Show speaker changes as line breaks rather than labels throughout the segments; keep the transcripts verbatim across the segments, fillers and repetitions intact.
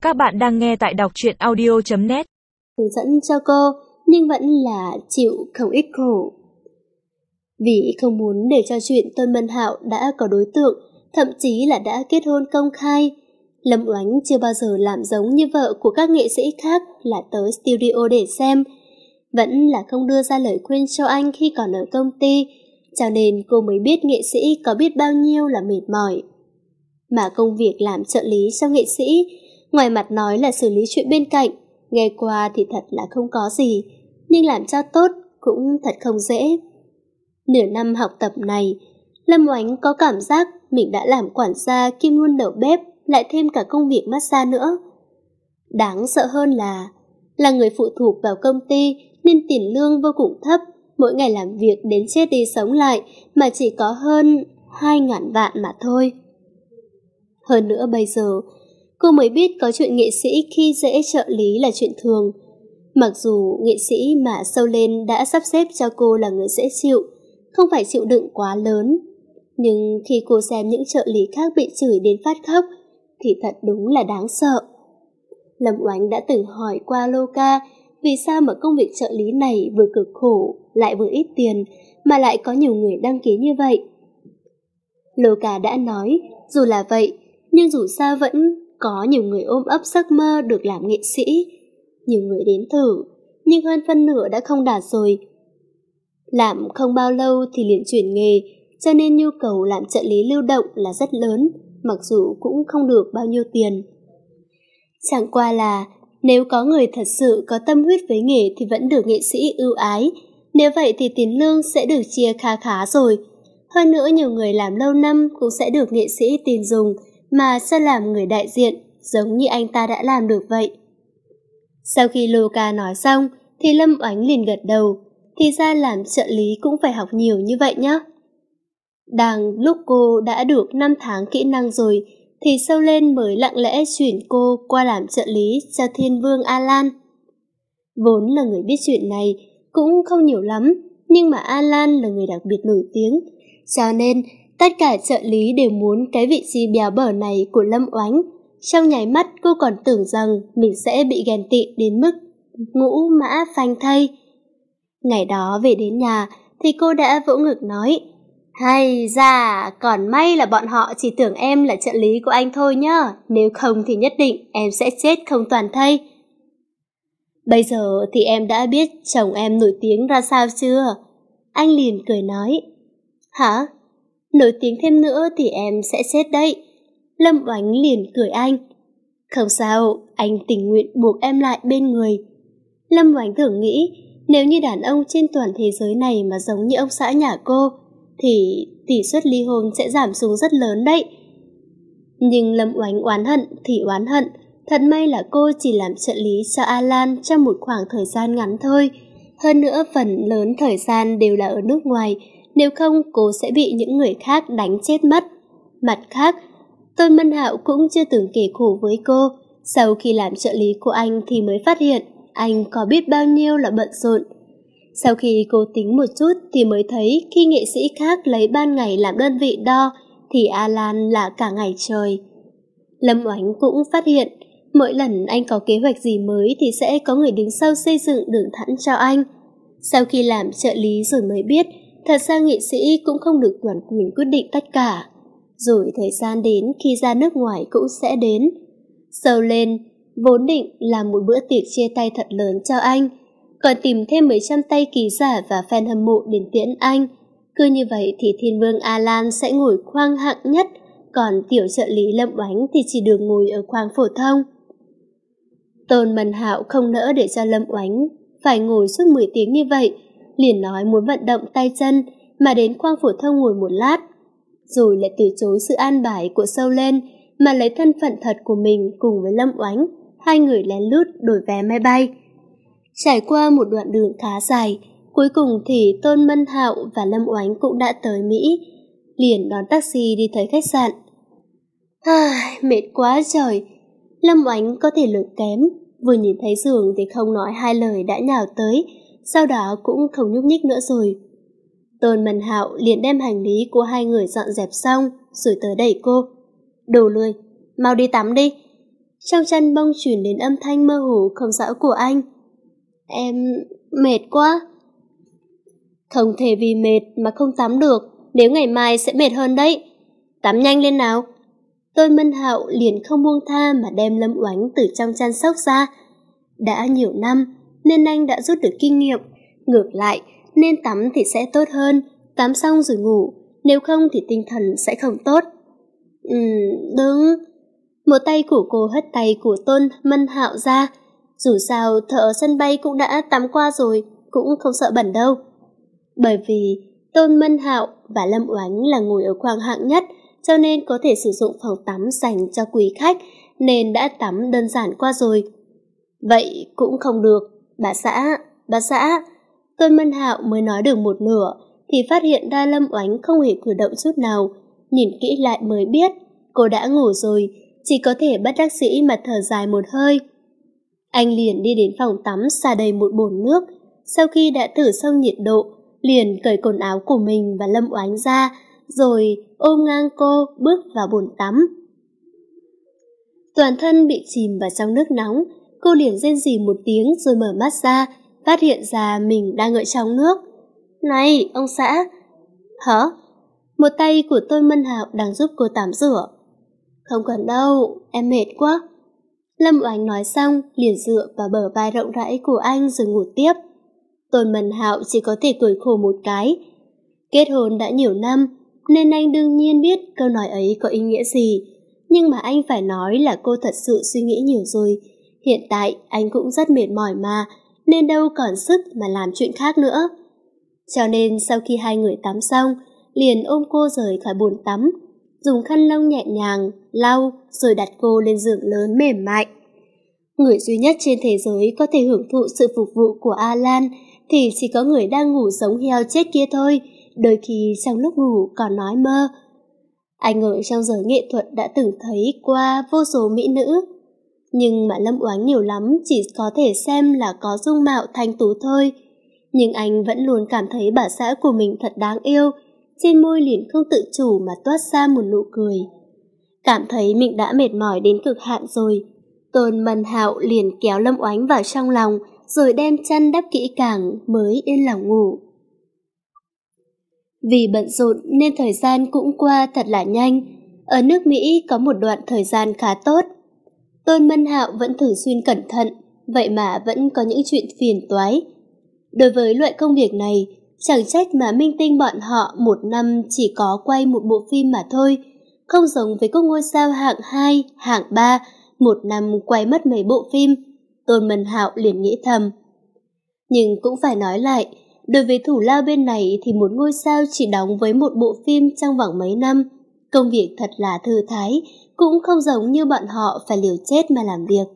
Các bạn đang nghe tại đọc truyện audio chấm net.
Hướng dẫn cho cô, nhưng vẫn là chịu không ít khổ. Vì không muốn để cho chuyện Tôn Mân Hạo đã có đối tượng, thậm chí là đã kết hôn công khai, Lâm Oánh chưa bao giờ làm giống như vợ của các nghệ sĩ khác là tới studio để xem. Vẫn là không đưa ra lời khuyên cho anh khi còn ở công ty, cho nên cô mới biết nghệ sĩ có biết bao nhiêu là mệt mỏi. Mà công việc làm trợ lý cho nghệ sĩ, ngoài mặt nói là xử lý chuyện bên cạnh, nghe qua thì thật là không có gì, nhưng làm cho tốt cũng thật không dễ. Nửa năm học tập này, Lâm Oánh có cảm giác mình đã làm quản gia kiêm luôn đầu bếp, lại thêm cả công việc massage nữa. Đáng sợ hơn là, là người phụ thuộc vào công ty nên tiền lương vô cùng thấp, mỗi ngày làm việc đến chết đi sống lại mà chỉ có hơn hai ngàn vạn mà thôi. Hơn nữa bây giờ, cô mới biết có chuyện nghệ sĩ khi dễ trợ lý là chuyện thường. Mặc dù nghệ sĩ mà sâu lên đã sắp xếp cho cô là người dễ chịu, không phải chịu đựng quá lớn, nhưng khi cô xem những trợ lý khác bị chửi đến phát khóc thì thật đúng là đáng sợ. Lâm Oánh đã từng hỏi qua Lô Ca vì sao mà công việc trợ lý này vừa cực khổ lại vừa ít tiền mà lại có nhiều người đăng ký như vậy. Lô Ca đã nói dù là vậy, nhưng dù sao vẫn có nhiều người ôm ấp giấc mơ được làm nghệ sĩ. Nhiều người đến thử, nhưng hơn phân nửa đã không đạt rồi. Làm không bao lâu thì liền chuyển nghề, cho nên nhu cầu làm trợ lý lưu động là rất lớn, mặc dù cũng không được bao nhiêu tiền. Chẳng qua là, nếu có người thật sự có tâm huyết với nghề thì vẫn được nghệ sĩ ưu ái, nếu vậy thì tiền lương sẽ được chia khá khá rồi. Hơn nữa nhiều người làm lâu năm cũng sẽ được nghệ sĩ tin dùng, mà sẽ làm người đại diện, giống như anh ta đã làm được vậy. Sau khi Lô Ca nói xong, thì Lâm Oánh liền gật đầu, thì ra làm trợ lý cũng phải học nhiều như vậy nhá. Đang lúc cô đã được năm tháng kỹ năng rồi, thì sâu lên mới lặng lẽ chuyển cô qua làm trợ lý cho Thiên Vương Alan. Vốn là người biết chuyện này, cũng không nhiều lắm, nhưng mà Alan là người đặc biệt nổi tiếng, cho nên tất cả trợ lý đều muốn cái vị trí béo bở này của Lâm Oánh. Trong nháy mắt cô còn tưởng rằng mình sẽ bị ghen tị đến mức ngũ mã phanh thây. Ngày đó về đến nhà thì cô đã vỗ ngực nói: hay da, còn may là bọn họ chỉ tưởng em là trợ lý của anh thôi nhá, nếu không thì nhất định em sẽ chết không toàn thây. Bây giờ thì em đã biết chồng em nổi tiếng ra sao chưa? Anh liền cười nói: hả? Nổi tiếng thêm nữa thì em sẽ chết đấy. Lâm Oánh liền cười anh: không sao, anh tình nguyện buộc em lại bên người. Lâm Oánh thường nghĩ, nếu như đàn ông trên toàn thế giới này mà giống như ông xã nhà cô, thì tỷ suất ly hôn sẽ giảm xuống rất lớn đấy. Nhưng Lâm Oánh oán hận thì oán hận, thật may là cô chỉ làm trợ lý cho Alan trong một khoảng thời gian ngắn thôi. Hơn nữa phần lớn thời gian đều là ở nước ngoài, nếu không cô sẽ bị những người khác đánh chết mất. Mặt khác, Tôn Mân Hạo cũng chưa từng kể khổ với cô. Sau khi làm trợ lý của anh thì mới phát hiện anh có biết bao nhiêu là bận rộn. Sau khi cô tính một chút thì mới thấy khi nghệ sĩ khác lấy ban ngày làm đơn vị đo thì Alan là cả ngày trời. Lâm Oánh cũng phát hiện mỗi lần anh có kế hoạch gì mới thì sẽ có người đứng sau xây dựng đường thẳng cho anh. Sau khi làm trợ lý rồi mới biết thật ra nghệ sĩ cũng không được toàn quyền quyết định tất cả. Rồi thời gian đến khi ra nước ngoài cũng sẽ đến. Sâu lên vốn định làm một bữa tiệc chia tay thật lớn cho anh, còn tìm thêm mấy trăm tay ký giả và fan hâm mộ đến tiễn anh. Cứ như vậy thì Thiên Vương Alan sẽ ngồi khoang hạng nhất, còn tiểu trợ lý Lâm Oánh thì chỉ được ngồi ở khoang phổ thông. Tôn Mân Hạo không nỡ để cho Lâm Oánh phải ngồi suốt mười tiếng như vậy, liền nói muốn vận động tay chân mà đến khoang phổ thông ngồi một lát, rồi lại từ chối sự an bài của sâu lên mà lấy thân phận thật của mình cùng với Lâm Oánh, hai người lén lút đổi vé máy bay. Trải qua một đoạn đường khá dài, cuối cùng thì Tôn Mân Hạo và Lâm Oánh cũng đã tới Mỹ, liền đón taxi đi tới khách sạn. À, mệt quá trời. Lâm Oánh có thể lực kém, vừa nhìn thấy giường thì không nói hai lời đã nhào tới, sau đó cũng không nhúc nhích nữa rồi. Tôn Mân Hạo liền đem hành lý của hai người dọn dẹp xong rồi tới đẩy cô: đồ lười, mau đi tắm đi. Trong chăn bông truyền đến âm thanh mơ hồ không rõ của anh. Em mệt quá. Không thể vì mệt mà không tắm được, nếu ngày mai sẽ mệt hơn đấy. Tắm nhanh lên nào. Tôn Mân Hạo liền không buông tha mà đem Lâm Oánh từ trong chăn xốc ra. Đã nhiều năm nên anh đã rút được kinh nghiệm. Ngược lại, nên tắm thì sẽ tốt hơn. Tắm xong rồi ngủ, nếu không thì tinh thần sẽ không tốt. Ừm, đứng. Một tay của cô hất tay của Tôn Mân Hạo ra. Dù sao thợ ở sân bay cũng đã tắm qua rồi, cũng không sợ bẩn đâu. Bởi vì Tôn Mân Hạo và Lâm Oánh là ngồi ở khoang hạng nhất, cho nên có thể sử dụng phòng tắm dành cho quý khách, nên đã tắm đơn giản qua rồi. Vậy cũng không được, bà xã, bà xã. Tôn Mân Hạo mới nói được một nửa, thì phát hiện ra Lâm Oánh không hề cử động chút nào. Nhìn kỹ lại mới biết, cô đã ngủ rồi, chỉ có thể bất đắc dĩ mà thở dài một hơi. Anh liền đi đến phòng tắm xả đầy một bồn nước, sau khi đã thử xong nhiệt độ, liền cởi quần áo của mình và Lâm Oánh ra, rồi ôm ngang cô bước vào bồn tắm. Toàn thân bị chìm vào trong nước nóng, cô liền rên rỉ một tiếng rồi mở mắt ra, phát hiện ra mình đang ở trong nước. Này, ông xã! Hả? Một tay của Tôn Mân Hạo đang giúp cô tắm rửa. Không cần đâu, em mệt quá. Lâm Oánh nói xong, liền dựa vào bờ vai rộng rãi của anh rồi ngủ tiếp. Tôn Mân Hạo chỉ có thể cười khổ một cái. Kết hôn đã nhiều năm, nên anh đương nhiên biết câu nói ấy có ý nghĩa gì. Nhưng mà anh phải nói là cô thật sự suy nghĩ nhiều rồi. Hiện tại anh cũng rất mệt mỏi mà, nên đâu còn sức mà làm chuyện khác nữa. Cho nên sau khi hai người tắm xong, liền ôm cô rời khỏi bồn tắm, dùng khăn lông nhẹ nhàng, lau rồi đặt cô lên giường lớn mềm mại. Người duy nhất trên thế giới có thể hưởng thụ sự phục vụ của Alan thì chỉ có người đang ngủ sống heo chết kia thôi, đôi khi trong lúc ngủ còn nói mơ. Anh ở trong giới nghệ thuật đã từng thấy qua vô số mỹ nữ, nhưng mà Lâm Oánh nhiều lắm chỉ có thể xem là có dung mạo thanh tú thôi. Nhưng anh vẫn luôn cảm thấy bà xã của mình thật đáng yêu, trên môi liền không tự chủ mà toát ra một nụ cười. Cảm thấy mình đã mệt mỏi đến cực hạn rồi, Tôn Mân Hạo liền kéo Lâm Oánh vào trong lòng, rồi đem chăn đắp kỹ càng mới yên lòng ngủ. Vì bận rộn nên thời gian cũng qua thật là nhanh. Ở nước Mỹ có một đoạn thời gian khá tốt. Tôn Mân Hạo vẫn thường xuyên cẩn thận, vậy mà vẫn có những chuyện phiền toái. Đối với loại công việc này, chẳng trách mà minh tinh bọn họ một năm chỉ có quay một bộ phim mà thôi, không giống với các ngôi sao hạng hai, hạng ba, một năm quay mất mấy bộ phim. Tôn Mân Hạo liền nghĩ thầm. Nhưng cũng phải nói lại, đối với thủ lao bên này thì một ngôi sao chỉ đóng với một bộ phim trong vòng mấy năm, công việc thật là thư thái, cũng không giống như bọn họ phải liều chết mà làm việc.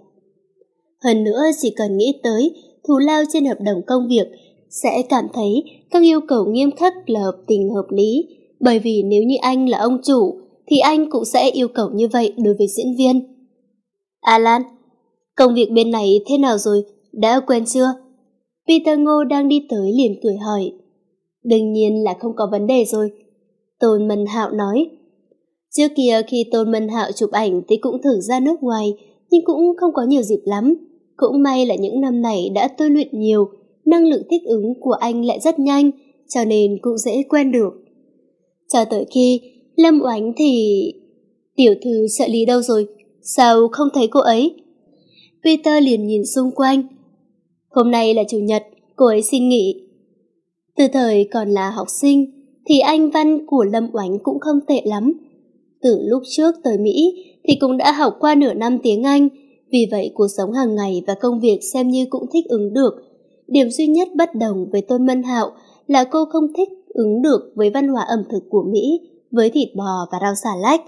Hơn nữa chỉ cần nghĩ tới thù lao trên hợp đồng công việc, sẽ cảm thấy các yêu cầu nghiêm khắc là hợp tình hợp lý, bởi vì nếu như anh là ông chủ, thì anh cũng sẽ yêu cầu như vậy đối với diễn viên. Alan, công việc bên này thế nào rồi, đã quen chưa? Peter Ngô đang đi tới liền cười hỏi. Đương nhiên là không có vấn đề rồi, Tôn Mân Hạo nói. Trước kia khi Tôn Mân Hạo chụp ảnh thì cũng thử ra nước ngoài, nhưng cũng không có nhiều dịp lắm. Cũng may là những năm này đã tôi luyện nhiều, năng lực thích ứng của anh lại rất nhanh, cho nên cũng dễ quen được. Cho tới khi Lâm Oánh thì... Tiểu thư trợ lý đâu rồi? Sao không thấy cô ấy? Peter liền nhìn xung quanh. Hôm nay là chủ nhật, cô ấy xin nghỉ. Từ thời còn là học sinh, thì anh văn của Lâm Oánh cũng không tệ lắm. Từ lúc trước tới Mỹ thì cũng đã học qua nửa năm tiếng Anh, vì vậy cuộc sống hàng ngày và công việc xem như cũng thích ứng được. Điểm duy nhất bất đồng với Tôn Mân Hạo là cô không thích ứng được với văn hóa ẩm thực của Mỹ, với thịt bò và rau xà lách.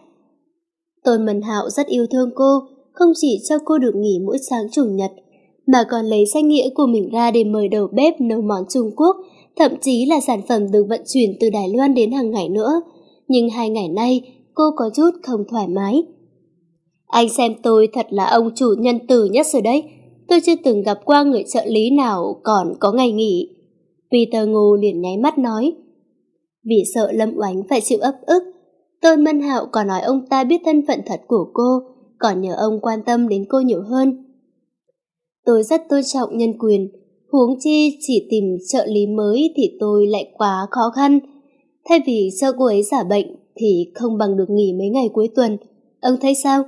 Tôn Mân Hạo rất yêu thương cô, không chỉ cho cô được nghỉ mỗi sáng chủ nhật, mà còn lấy danh nghĩa của mình ra để mời đầu bếp nấu món Trung Quốc, thậm chí là sản phẩm được vận chuyển từ Đài Loan đến hàng ngày nữa. Nhưng hai ngày nay, cô có chút không thoải mái. Anh xem tôi thật là ông chủ nhân từ nhất rồi đấy. Tôi chưa từng gặp qua người trợ lý nào còn có ngày nghỉ. Peter Ngô liền nháy mắt nói. Vì sợ Lâm Oánh phải chịu ấp ức, Tôn Mân Hạo còn nói ông ta biết thân phận thật của cô, còn nhờ ông quan tâm đến cô nhiều hơn. Tôi rất tôn trọng nhân quyền, huống chi chỉ tìm trợ lý mới thì tôi lại quá khó khăn. Thay vì cho cô ấy giả bệnh thì không bằng được nghỉ mấy ngày cuối tuần. Ông thấy sao?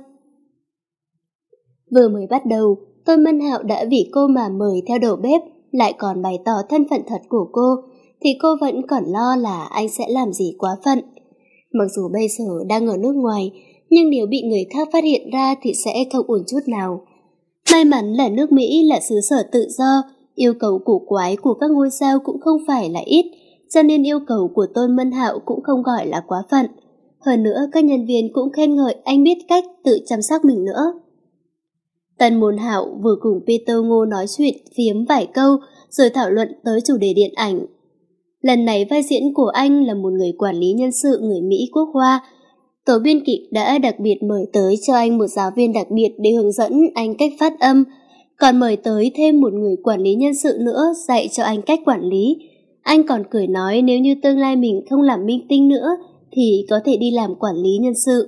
Vừa mới bắt đầu, Tôn Mân Hạo đã vì cô mà mời theo đầu bếp, lại còn bày tỏ thân phận thật của cô, thì cô vẫn còn lo là anh sẽ làm gì quá phận. Mặc dù bây giờ đang ở nước ngoài, nhưng nếu bị người khác phát hiện ra thì sẽ không ổn chút nào. May mắn là nước Mỹ là xứ sở tự do, yêu cầu cổ quái của các ngôi sao cũng không phải là ít, cho nên yêu cầu của Tôn Mân Hạo cũng không gọi là quá phận. Hơn nữa, các nhân viên cũng khen ngợi anh biết cách tự chăm sóc mình nữa. Tân Môn Hạo vừa cùng Peter Ngô nói chuyện phiếm vài câu rồi thảo luận tới chủ đề điện ảnh. Lần này vai diễn của anh là một người quản lý nhân sự người Mỹ quốc hoa. Tổ biên kịch đã đặc biệt mời tới cho anh một giáo viên đặc biệt để hướng dẫn anh cách phát âm, còn mời tới thêm một người quản lý nhân sự nữa dạy cho anh cách quản lý. Anh còn cười nói nếu như tương lai mình không làm minh tinh nữa thì có thể đi làm quản lý nhân sự.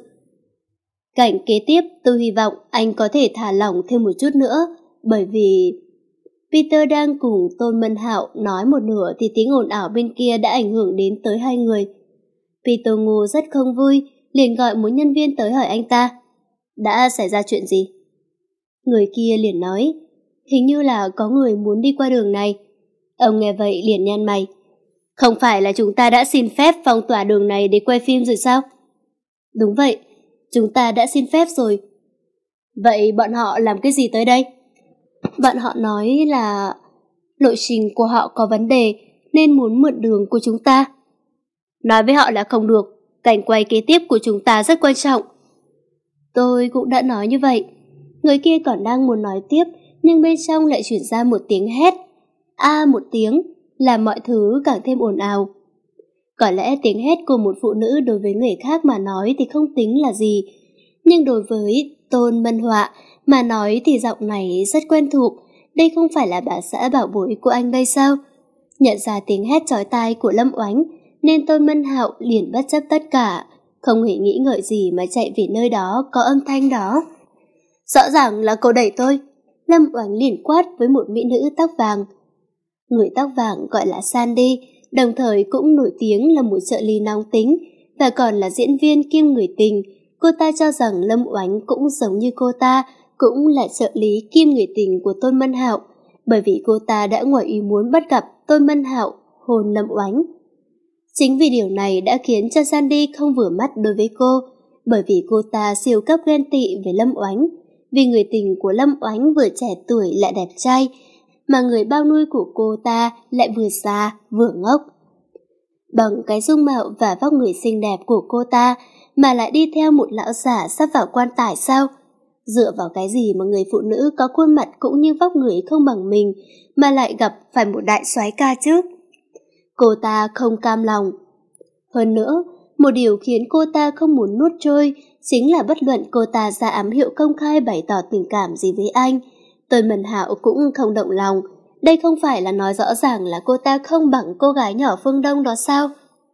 Cảnh kế tiếp tôi hy vọng anh có thể thả lỏng thêm một chút nữa, bởi vì... Peter đang cùng Tôn Mân Hạo nói một nửa thì tiếng ồn ào bên kia đã ảnh hưởng đến tới hai người. Peter Ngô rất không vui, liền gọi một nhân viên tới hỏi anh ta. Đã xảy ra chuyện gì? Người kia liền nói, hình như là có người muốn đi qua đường này. Ông nghe vậy liền nhăn mày. Không phải là chúng ta đã xin phép phong tỏa đường này để quay phim rồi sao? Đúng vậy, chúng ta đã xin phép rồi. Vậy bọn họ làm cái gì tới đây? Bọn họ nói là lộ trình của họ có vấn đề nên muốn mượn đường của chúng ta. Nói với họ là không được, cảnh quay kế tiếp của chúng ta rất quan trọng. Tôi cũng đã nói như vậy. Người kia còn đang muốn nói tiếp, nhưng bên trong lại chuyển ra một tiếng hét. A một tiếng, làm mọi thứ càng thêm ồn ào. Có lẽ tiếng hét của một phụ nữ đối với người khác mà nói thì không tính là gì, nhưng đối với Tôn Mân Họa mà nói thì giọng này rất quen thuộc. Đây không phải là bà xã bảo bối của anh đây sao? Nhận ra tiếng hét chói tai của Lâm Oánh nên Tôn Mân Hạo liền bất chấp tất cả, không hề nghĩ ngợi gì mà chạy về nơi đó có âm thanh đó. Rõ ràng là cô đẩy tôi. Lâm Oánh liền quát với một mỹ nữ tóc vàng. Người tóc vàng gọi là Sandy, đồng thời cũng nổi tiếng là một trợ lý nóng tính và còn là diễn viên kiêm người tình. Cô ta cho rằng Lâm Oánh cũng giống như cô ta, cũng là trợ lý kiêm người tình của Tôn Mân Hạo, bởi vì cô ta đã ngoài ý muốn bắt gặp Tôn Mân Hạo hôn Lâm Oánh. Chính vì điều này đã khiến cho Sandy không vừa mắt đối với cô, bởi vì cô ta siêu cấp ghen tị với Lâm Oánh, vì người tình của Lâm Oánh vừa trẻ tuổi lại đẹp trai, mà người bao nuôi của cô ta lại vừa già vừa ngốc. Bằng cái dung mạo và vóc người xinh đẹp của cô ta mà lại đi theo một lão già sắp vào quan tài sao? Dựa vào cái gì mà người phụ nữ có khuôn mặt cũng như vóc người không bằng mình mà lại gặp phải một đại soái ca chứ? Cô ta không cam lòng. Hơn nữa, một điều khiến cô ta không muốn nuốt trôi chính là bất luận cô ta ra ám hiệu công khai bày tỏ tình cảm gì với anh, Tôn Mân Hạo cũng không động lòng. Đây không phải là nói rõ ràng là cô ta không bằng cô gái nhỏ phương Đông đó sao?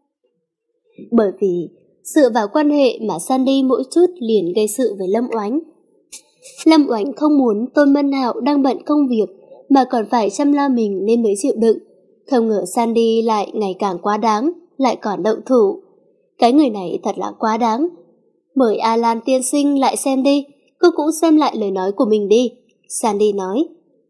Bởi vì dựa vào quan hệ mà Sandy mỗi chút liền gây sự với Lâm Oánh. Lâm Oánh không muốn Tôn Mân Hạo đang bận công việc mà còn phải chăm lo mình nên mới chịu đựng. Không ngờ Sandy lại ngày càng quá đáng, lại còn động thủ. Cái người này thật là quá đáng. Mời Alan tiên sinh lại xem đi, cô cũng xem lại lời nói của mình đi, Sandy nói.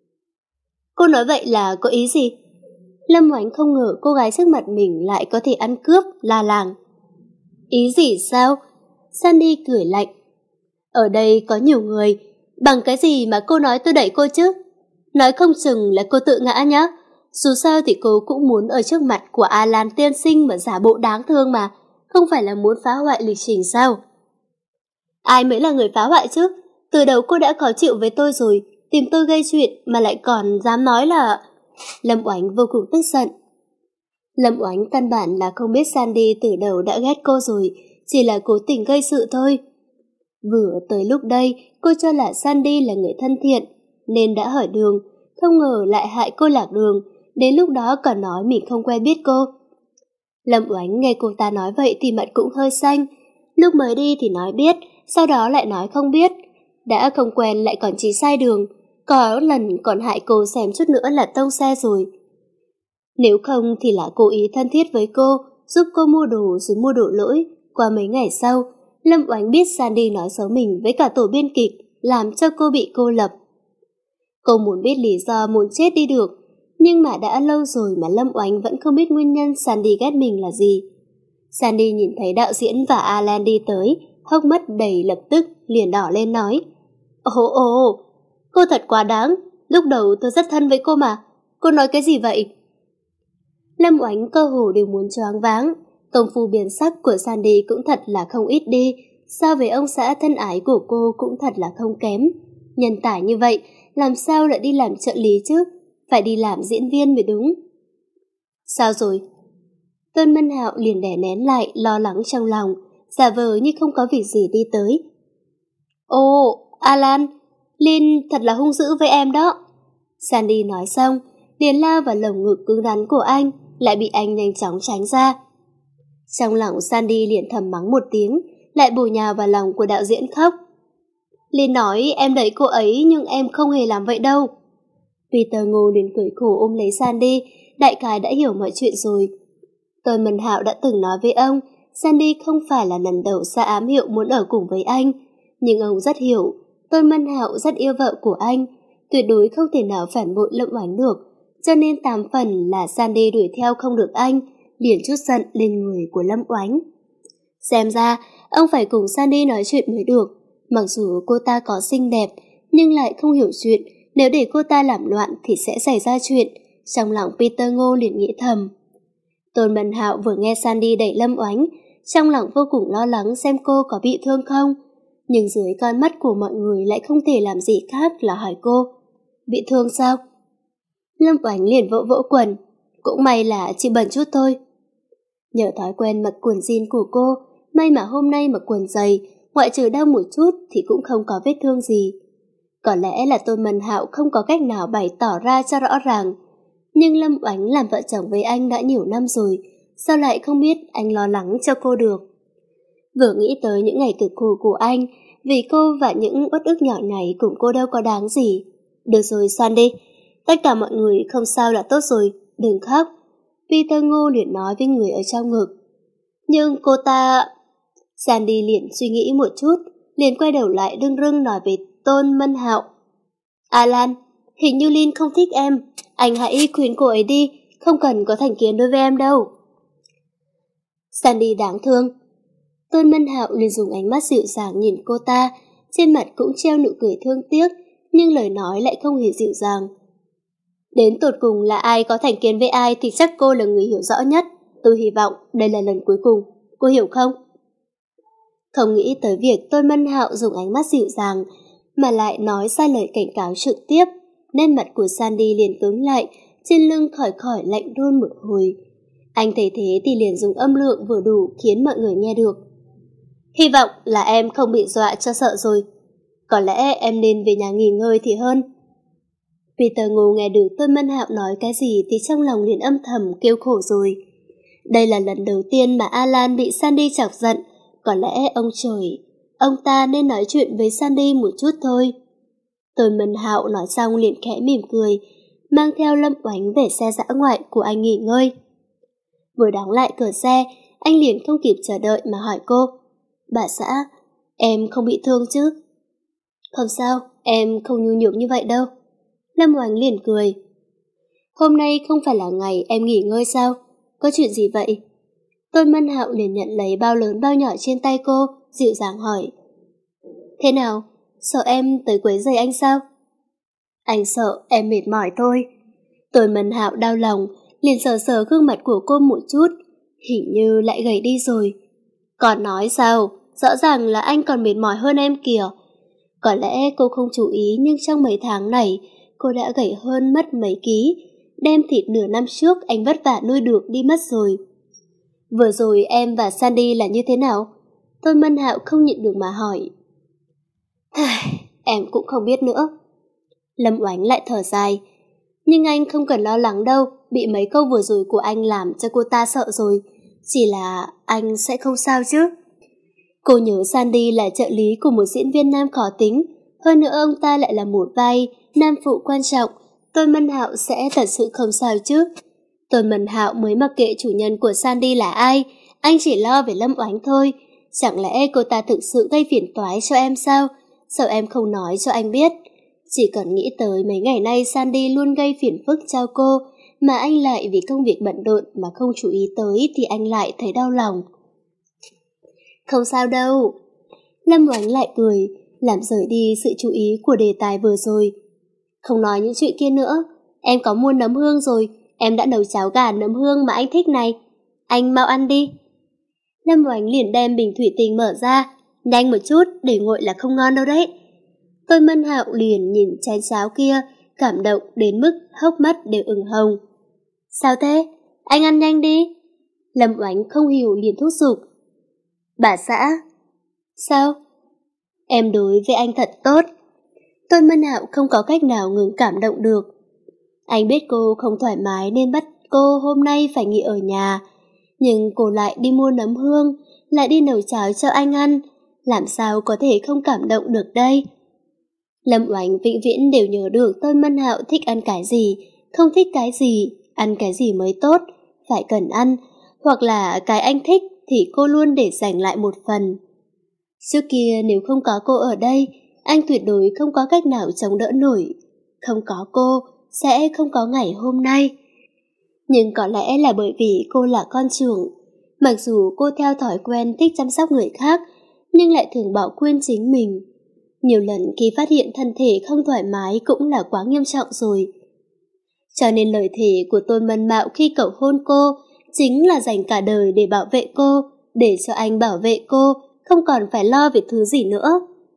Cô nói vậy là có ý gì? Lâm Oánh không ngờ cô gái trước mặt mình lại có thể ăn cướp, la làng. Ý gì sao? Sandy cười lạnh. Ở đây có nhiều người, bằng cái gì mà cô nói tôi đẩy cô chứ? Nói không chừng là cô tự ngã nhá. Dù sao thì cô cũng muốn ở trước mặt của Alan tiên sinh mà giả bộ đáng thương mà, không phải là muốn phá hoại lịch trình sao? Ai mới là người phá hoại chứ? Từ đầu cô đã khó chịu với tôi rồi, tìm tôi gây chuyện mà lại còn dám nói là... Lâm Oánh vô cùng tức giận. Lâm Oánh căn bản là không biết Sandy từ đầu đã ghét cô rồi, chỉ là cố tình gây sự thôi. Vừa tới lúc đây, cô cho là Sandy là người thân thiện, nên đã hỏi đường, không ngờ lại hại cô lạc đường, đến lúc đó còn nói mình không quen biết cô. Lâm Oánh nghe cô ta nói vậy thì mặt cũng hơi xanh, lúc mới đi thì nói biết, sau đó lại nói không biết. đã không quen lại còn chỉ sai đường, có lần còn hại cô xem chút nữa là tông xe rồi. Nếu không thì là cố ý thân thiết với cô, giúp cô mua đồ rồi mua đổ lỗi. Qua mấy ngày sau, Lâm Oánh biết Sandy nói xấu mình với cả tổ biên kịch, làm cho cô bị cô lập. Cô muốn biết lý do muốn chết đi được, nhưng mà đã lâu rồi mà Lâm Oánh vẫn không biết nguyên nhân Sandy ghét mình là gì. Sandy nhìn thấy đạo diễn và Alan đi tới, hốc mắt đầy lập tức liền đỏ lên nói: Ồ ồ, cô thật quá đáng, lúc đầu tôi rất thân với cô mà, cô nói cái gì vậy? Lâm Oánh cơ hồ đều muốn choáng váng, công phu biến sắc của Sandy cũng thật là không ít đi, so với ông xã thân ái của cô cũng thật là không kém. Nhân tài như vậy, làm sao lại đi làm trợ lý chứ, phải đi làm diễn viên mới đúng. Sao rồi? Tôn Mân Hạo liền đè nén lại lo lắng trong lòng, giả vờ như không có việc gì đi tới. Ồ, Alan, Lin thật là hung dữ với em đó. Sandy nói xong, liền lao vào lồng ngực cứng rắn của anh, lại bị anh nhanh chóng tránh ra. Trong lòng Sandy liền thầm mắng một tiếng, lại bổ nhào vào lòng của đạo diễn khóc. Lin nói em đẩy cô ấy nhưng em không hề làm vậy đâu. Peter Ngô liền cười khổ ôm lấy Sandy, đại khái đã hiểu mọi chuyện rồi. Tôn Mân Hạo đã từng nói với ông, Sandy không phải là lần đầu ra ám hiệu muốn ở cùng với anh, nhưng ông rất hiểu, Tôn Mân Hạo rất yêu vợ của anh, tuyệt đối không thể nào phản bội Lâm Oánh được, cho nên tám phần là Sandy đuổi theo không được anh, liền chút giận lên người của Lâm Oánh. Xem ra, ông phải cùng Sandy nói chuyện mới được, mặc dù cô ta có xinh đẹp, nhưng lại không hiểu chuyện, nếu để cô ta làm loạn thì sẽ xảy ra chuyện. Trong lòng Peter Ngô liền nghĩ thầm. Tôn Mân Hạo vừa nghe Sandy đẩy Lâm Oánh, trong lòng vô cùng lo lắng xem cô có bị thương không, nhưng dưới con mắt của mọi người lại không thể làm gì khác là hỏi cô, bị thương sao? Lâm Oánh liền vỗ vỗ quần, cũng may là chỉ bẩn chút thôi. Nhờ thói quen mặc quần jean của cô, may mà hôm nay mặc quần dày, ngoại trừ đau một chút thì cũng không có vết thương gì. Có lẽ là Tôn Mân Hạo không có cách nào bày tỏ ra cho rõ ràng, nhưng Lâm Oánh làm vợ chồng với anh đã nhiều năm rồi, sao lại không biết anh lo lắng cho cô được. Vừa nghĩ tới những ngày cực khổ của anh, vì cô và những uất ức nhỏ này cùng cô đâu có đáng gì. Được rồi Sandy, tất cả mọi người không sao là tốt rồi, đừng khóc. Peter Ngô liền nói với người ở trong ngực. Nhưng cô ta... Sandy liền suy nghĩ một chút, liền quay đầu lại rưng rưng nói về Tôn Mân Hạo. Alan, hình như Lin không thích em, anh hãy khuyên cô ấy đi, không cần có thành kiến đối với em đâu. Sandy đáng thương. Tôn Mân Hạo liền dùng ánh mắt dịu dàng nhìn cô ta, trên mặt cũng treo nụ cười thương tiếc, nhưng lời nói lại không hề dịu dàng. Đến tột cùng là ai có thành kiến với ai thì chắc cô là người hiểu rõ nhất. Tôi hy vọng đây là lần cuối cùng, cô hiểu không? Không nghĩ tới việc Tôn Mân Hạo dùng ánh mắt dịu dàng mà lại nói sai lời cảnh cáo trực tiếp, nên mặt của Sandy liền cứng lại, trên lưng khỏi khỏi lạnh run một hồi. Anh thấy thế thì liền dùng âm lượng vừa đủ khiến mọi người nghe được. Hy vọng là em không bị dọa cho sợ rồi. Có lẽ em nên về nhà nghỉ ngơi thì hơn. Peter Ngô nghe được Tôn Mân Hạo nói cái gì thì trong lòng liền âm thầm kêu khổ rồi. Đây là lần đầu tiên mà Alan bị Sandy chọc giận. Có lẽ ông trời, ông ta nên nói chuyện với Sandy một chút thôi. Tôn Mân Hạo nói xong liền khẽ mỉm cười, mang theo Lâm Oánh về xe dã ngoại của anh nghỉ ngơi. Vừa đóng lại cửa xe, anh liền không kịp chờ đợi mà hỏi cô. Bà xã, em không bị thương chứ? Không sao, em không nhu nhược như vậy đâu. Lâm Oánh liền cười. Hôm nay không phải là ngày em nghỉ ngơi sao? Có chuyện gì vậy? Tôn Mân Hạo liền nhận lấy bao lớn bao nhỏ trên tay cô, dịu dàng hỏi. Thế nào? Sợ em tới quấy rầy anh sao? Anh sợ em mệt mỏi thôi. Tôn Mân Hạo đau lòng, liền sờ sờ gương mặt của cô một chút, hình như lại gầy đi rồi. Còn nói sao? Rõ ràng là anh còn mệt mỏi hơn em kìa. Có lẽ cô không chú ý nhưng trong mấy tháng này, cô đã gầy hơn mất mấy ký, đem thịt nửa năm trước anh vất vả nuôi được đi mất rồi. Vừa rồi em và Sandy là như thế nào? Tôn Mân Hạo không nhịn được mà hỏi. Em cũng không biết nữa. Lâm Oánh lại thở dài. Nhưng anh không cần lo lắng đâu, bị mấy câu vừa rồi của anh làm cho cô ta sợ rồi. Chỉ là anh sẽ không sao chứ. Cô nhớ Sandy là trợ lý của một diễn viên nam khó tính, Hơn nữa ông ta lại là một vai nam phụ quan trọng, Tôn Mân Hạo sẽ thật sự không sao chứ. Tôn Mân Hạo mới mặc kệ chủ nhân của Sandy là ai, anh chỉ lo về Lâm Oánh thôi. Chẳng lẽ cô ta thực sự gây phiền toái cho em sao? Sao em không nói cho anh biết? Chỉ cần nghĩ tới mấy ngày nay Sandy luôn gây phiền phức cho cô, mà anh lại vì công việc bận rộn mà không chú ý tới thì anh lại thấy đau lòng. Không sao đâu. Lâm Oánh lại cười, làm rời đi sự chú ý của đề tài vừa rồi. Không nói những chuyện kia nữa, em có mua nấm hương rồi, em đã nấu cháo gà nấm hương mà anh thích này. Anh mau ăn đi. Lâm Oánh liền đem bình thủy tinh mở ra, nhanh một chút, để nguội là không ngon đâu đấy. Tôn Mân Hạo liền nhìn chén cháo kia, cảm động đến mức hốc mắt đều ửng hồng. Sao thế? Anh ăn nhanh đi. Lâm Oánh không hiểu liền thúc giục. Bà xã. Sao? Em đối với anh thật tốt. Tôn Mân Hạo không có cách nào ngừng cảm động được. Anh biết cô không thoải mái nên bắt cô hôm nay phải nghỉ ở nhà. Nhưng cô lại đi mua nấm hương, lại đi nấu cháo cho anh ăn. Làm sao có thể không cảm động được đây? Lâm Oánh vĩnh viễn đều nhớ được Tôn Mân Hạo thích ăn cái gì, không thích cái gì, ăn cái gì mới tốt, phải cần ăn, hoặc là cái anh thích thì cô luôn để dành lại một phần. Trước kia nếu không có cô ở đây, anh tuyệt đối không có cách nào chống đỡ nổi. Không có cô, sẽ không có ngày hôm nay. Nhưng có lẽ là bởi vì cô là con trưởng. Mặc dù cô theo thói quen thích chăm sóc người khác, nhưng lại thường bỏ quên chính mình. Nhiều lần khi phát hiện thân thể không thoải mái cũng là quá nghiêm trọng rồi. Cho nên lời thề của Tôn Mân Mạo khi cầu hôn cô chính là dành cả đời để bảo vệ cô, để cho anh bảo vệ cô, không còn phải lo về thứ gì nữa.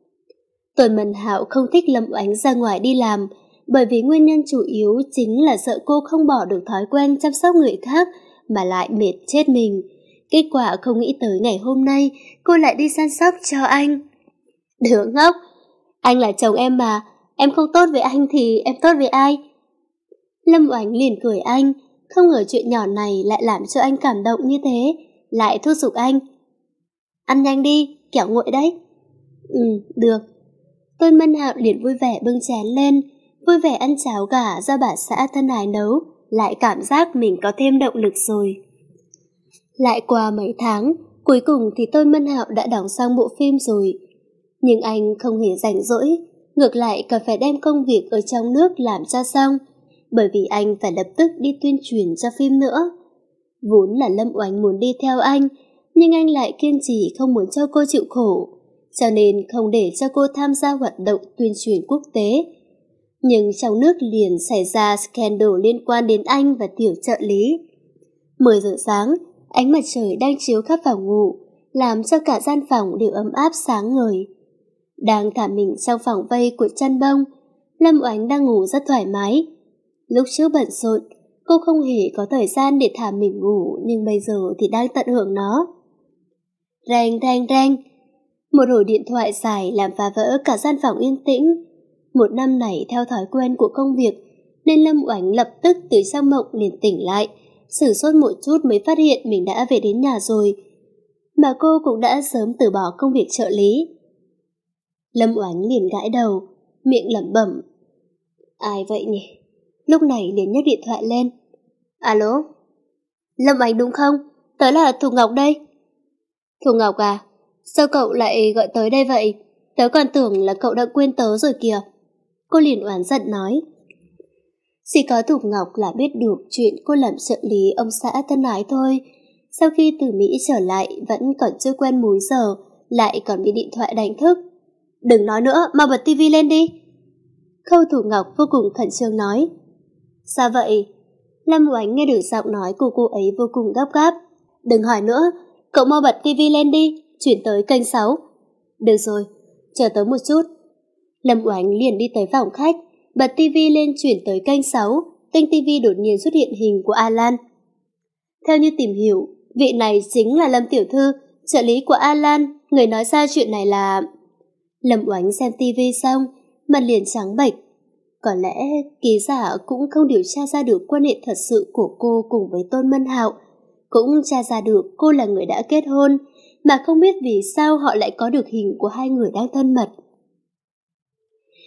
Tôn Mân Hạo không thích Lâm Oánh ra ngoài đi làm, bởi vì nguyên nhân chủ yếu chính là sợ cô không bỏ được thói quen chăm sóc người khác mà lại mệt chết mình. Kết quả không nghĩ tới ngày hôm nay cô lại đi săn sóc cho anh. Đứa ngốc, anh là chồng em mà, em không tốt với anh thì em tốt với ai? Lâm Oánh liền cười anh, không ngờ chuyện nhỏ này lại làm cho anh cảm động như thế, lại thúc giục anh. Ăn nhanh đi, kẻo nguội đấy. Ừ, được. Tôn Mân Hạo liền vui vẻ bưng chén lên, vui vẻ ăn cháo gà do bà xã thân ái nấu, lại cảm giác mình có thêm động lực rồi. Lại qua mấy tháng, cuối cùng thì Tôn Mân Hạo đã đóng xong bộ phim rồi. Nhưng anh không hề rảnh rỗi, ngược lại còn phải đem công việc ở trong nước làm cho xong, bởi vì anh phải lập tức đi tuyên truyền cho phim nữa. Vốn là Lâm Oánh muốn đi theo anh, nhưng anh lại kiên trì không muốn cho cô chịu khổ, cho nên không để cho cô tham gia hoạt động tuyên truyền quốc tế. Nhưng trong nước liền xảy ra scandal liên quan đến anh và tiểu trợ lý. mười giờ sáng, ánh mặt trời đang chiếu khắp phòng ngủ, làm cho cả gian phòng đều ấm áp sáng ngời. Đang thả mình trong phòng vây của chăn bông, Lâm Oánh đang ngủ rất thoải mái. Lúc trước bận rộn, cô không hề có thời gian để thả mình ngủ, nhưng bây giờ thì đang tận hưởng nó. Reng reng reng, một hồi điện thoại dài làm phá vỡ cả gian phòng yên tĩnh. Một năm này theo thói quen của công việc, nên Lâm Oánh lập tức từ trong mộng liền tỉnh lại, sửng sốt một chút mới phát hiện mình đã về đến nhà rồi. Mà cô cũng đã sớm từ bỏ công việc trợ lý. Lâm Oánh liền gãi đầu, miệng lẩm bẩm. Ai vậy nhỉ? Lúc này liền nhấc điện thoại lên. Alo? Lâm Oánh đúng không? Tớ là Thục Ngọc đây. Thục Ngọc à? Sao cậu lại gọi tới đây vậy? Tớ còn tưởng là cậu đã quên tớ rồi kìa. Cô liền oán giận nói. Chỉ có Thục Ngọc là biết được chuyện cô làm trợ lý ông xã thân ái thôi. Sau khi từ Mỹ trở lại vẫn còn chưa quen múi giờ, lại còn bị điện thoại đánh thức. Đừng nói nữa, mau bật tivi lên đi. Khâu Thục Ngọc vô cùng khẩn trương nói. Sao vậy? Lâm Oánh nghe được giọng nói của cô ấy vô cùng gấp gáp. Đừng hỏi nữa, cậu mau bật tivi lên đi, chuyển tới kênh sáu. Được rồi, chờ tớ một chút. Lâm Oánh liền đi tới phòng khách, bật tivi lên chuyển tới kênh sáu. Kênh tivi đột nhiên xuất hiện hình của Alan. Theo như tìm hiểu, vị này chính là Lâm Tiểu Thư, trợ lý của Alan. Người nói ra chuyện này là... Lâm Oánh xem tivi xong, mặt liền trắng bệch. Có lẽ ký giả cũng không điều tra ra được quan hệ thật sự của cô cùng với Tôn Mân Hạo, cũng tra ra được cô là người đã kết hôn, mà không biết vì sao họ lại có được hình của hai người đang thân mật.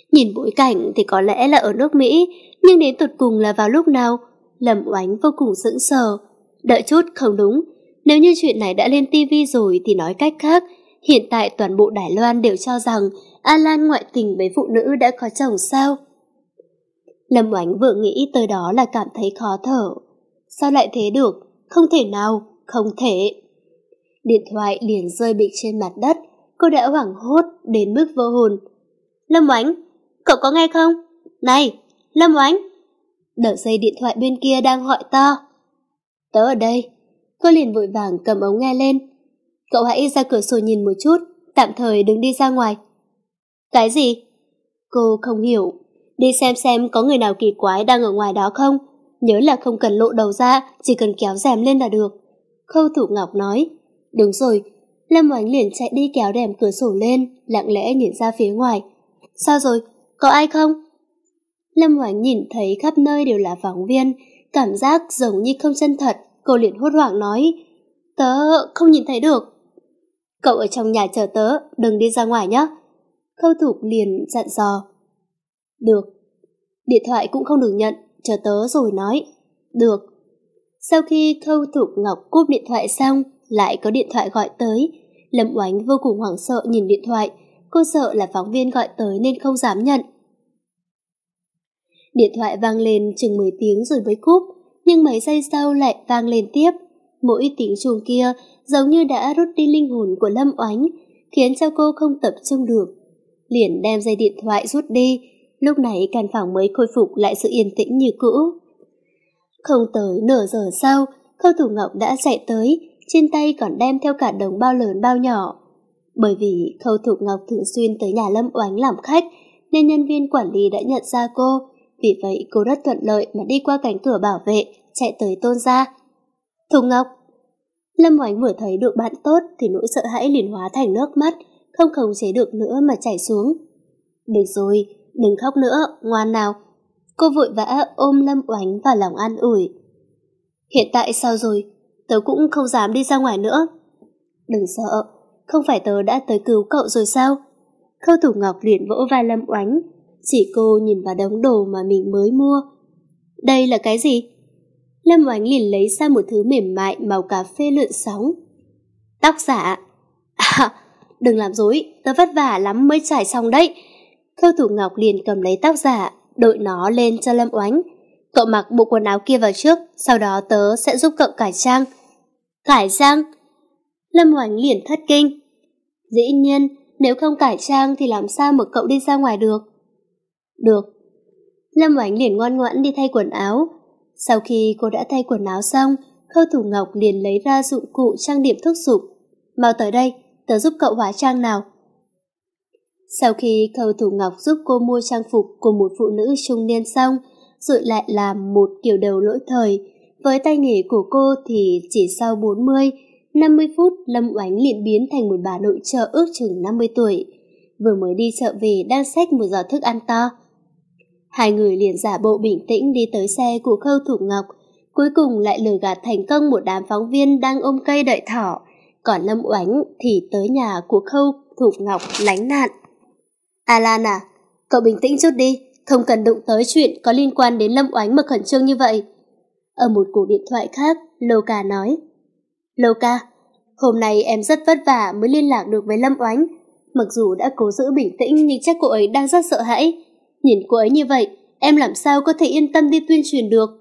Nhìn bối cảnh thì có lẽ là ở nước Mỹ, nhưng đến tột cùng là vào lúc nào? Lâm Oánh vô cùng sững sờ. Đợi chút, không đúng. Nếu như chuyện này đã lên tivi rồi thì nói cách khác, hiện tại toàn bộ Đài Loan đều cho rằng Alan ngoại tình với phụ nữ đã có chồng sao? Lâm Oánh vừa nghĩ tới đó là cảm thấy khó thở. Sao lại thế được? Không thể nào, không thể. Điện thoại liền rơi bịch trên mặt đất, cô đã hoảng hốt đến mức vô hồn. Lâm Oánh, cậu có nghe không? Này, Lâm Oánh! Đầu dây điện thoại bên kia đang gọi to. Tớ ở đây. Cô liền vội vàng cầm ống nghe lên. Cậu hãy ra cửa sổ nhìn một chút, tạm thời đừng đi ra ngoài. Cái gì? Cô không hiểu. Đi xem xem có người nào kỳ quái đang ở ngoài đó không? Nhớ là không cần lộ đầu ra, chỉ cần kéo rèm lên là được. Khâu Thủ Ngọc nói. Đúng rồi. Lâm Oánh liền chạy đi kéo rèm cửa sổ lên, lặng lẽ nhìn ra phía ngoài. Sao rồi? Có ai không? Lâm Oánh nhìn thấy khắp nơi đều là phóng viên, cảm giác giống như không chân thật. Cô liền hốt hoảng nói. Tớ không nhìn thấy được. Cậu ở trong nhà chờ tớ, đừng đi ra ngoài nhé. Khâu Thục liền dặn dò. Được. Điện thoại cũng không được nhận, chờ tớ rồi nói. Được. Sau khi Khâu Thục Ngọc cúp điện thoại xong, lại có điện thoại gọi tới. Lâm Oánh vô cùng hoảng sợ nhìn điện thoại. Cô sợ là phóng viên gọi tới nên không dám nhận. Điện thoại vang lên chừng mười tiếng rồi mới cúp, nhưng mấy giây sau lại vang lên tiếp. Mỗi tiếng chuông kia giống như đã rút đi linh hồn của Lâm Oánh, khiến cho cô không tập trung được. Liền đem dây điện thoại rút đi, lúc này căn phòng mới khôi phục lại sự yên tĩnh như cũ. Không tới nửa giờ sau, Khâu Thủ Ngọc đã chạy tới, trên tay còn đem theo cả đống bao lớn bao nhỏ. Bởi vì Khâu Thủ Ngọc thường xuyên tới nhà Lâm Oánh làm khách, nên nhân viên quản lý đã nhận ra cô, vì vậy cô rất thuận lợi mà đi qua cánh cửa bảo vệ, chạy tới Tôn gia. Thủ Ngọc! Lâm Oánh vừa thấy được bạn tốt thì nỗi sợ hãi liền hóa thành nước mắt, không khống chế được nữa mà chảy xuống. Được rồi, đừng khóc nữa, ngoan nào. Cô vội vã ôm Lâm Oánh vào lòng an ủi. Hiện tại sao rồi? Tớ cũng không dám đi ra ngoài nữa. Đừng sợ, không phải tớ đã tới cứu cậu rồi sao? Khâu Thủ Ngọc liền vỗ vai Lâm Oánh, chỉ cô nhìn vào đống đồ mà mình mới mua. Đây là cái gì? Lâm Oánh liền lấy ra một thứ mềm mại màu cà phê lượn sóng. Tóc giả. À, đừng làm dối, tớ vất vả lắm mới trải xong đấy. Khâu Thủ Ngọc liền cầm lấy tóc giả, đội nó lên cho Lâm Oánh. Cậu mặc bộ quần áo kia vào trước, sau đó tớ sẽ giúp cậu cải trang. Cải trang? Lâm Oánh liền thất kinh. Dĩ nhiên, nếu không cải trang thì làm sao mà cậu đi ra ngoài được? Được. Lâm Oánh liền ngoan ngoãn đi thay quần áo. Sau khi cô đã thay quần áo xong, Khâu Thủ Ngọc liền lấy ra dụng cụ trang điểm thúc giục. Mau tới đây, tớ giúp cậu hóa trang nào. Sau khi Khâu Thủ Ngọc giúp cô mua trang phục của một phụ nữ trung niên xong, rồi lại làm một kiểu đầu lỗi thời, với tay nghề của cô thì chỉ sau bốn mươi, năm mươi phút Lâm Oánh liền biến thành một bà nội trợ ước chừng năm mươi tuổi, vừa mới đi chợ về đang xách một giỏ thức ăn to. Hai người liền giả bộ bình tĩnh đi tới xe của Khâu Thủ Ngọc, cuối cùng lại lừa gạt thành công một đám phóng viên đang ôm cây đợi thỏ, còn Lâm Oánh thì tới nhà của Khâu Thủ Ngọc lánh nạn. Alan à, cậu bình tĩnh chút đi, không cần đụng tới chuyện có liên quan đến Lâm Oánh mà khẩn trương như vậy. Ở một cuộc điện thoại khác, Loka nói. Loka, hôm nay em rất vất vả mới liên lạc được với Lâm Oánh. Mặc dù đã cố giữ bình tĩnh nhưng chắc cô ấy đang rất sợ hãi. Nhìn cô ấy như vậy, em làm sao có thể yên tâm đi tuyên truyền được.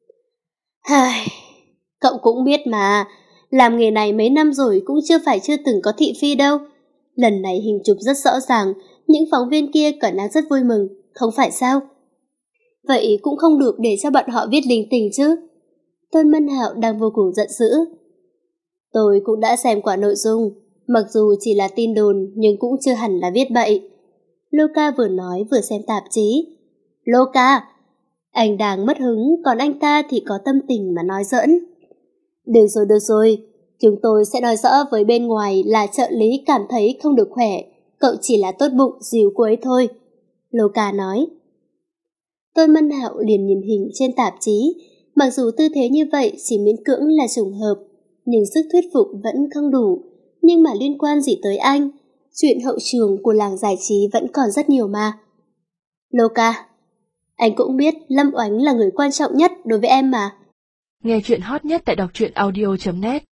Hài, cậu cũng biết mà, làm nghề này mấy năm rồi cũng chưa phải chưa từng có thị phi đâu. Lần này hình chụp rất rõ ràng, những phóng viên kia còn đang rất vui mừng, không phải sao? Vậy cũng không được để cho bọn họ viết linh tinh chứ. Tôn Mân Hạo đang vô cùng giận dữ. Tôi cũng đã xem qua nội dung, mặc dù chỉ là tin đồn nhưng cũng chưa hẳn là viết bậy. Loka vừa nói vừa xem tạp chí. Loka! Anh đang mất hứng, còn anh ta thì có tâm tình mà nói giỡn. Được rồi, được rồi, chúng tôi sẽ nói rõ với bên ngoài là trợ lý cảm thấy không được khỏe, cậu chỉ là tốt bụng dìu cô ấy thôi. Loka nói. Tôn Mân Hạo liền nhìn hình trên tạp chí, mặc dù tư thế như vậy chỉ miễn cưỡng là trùng hợp, nhưng sức thuyết phục vẫn không đủ, nhưng mà liên quan gì tới anh? Chuyện hậu trường của làng giải trí vẫn còn rất nhiều mà. Loka, anh cũng biết Lâm Oánh là người quan trọng nhất đối với em mà.
Nghe chuyện hot nhất tại đọc truyện audio chấm net.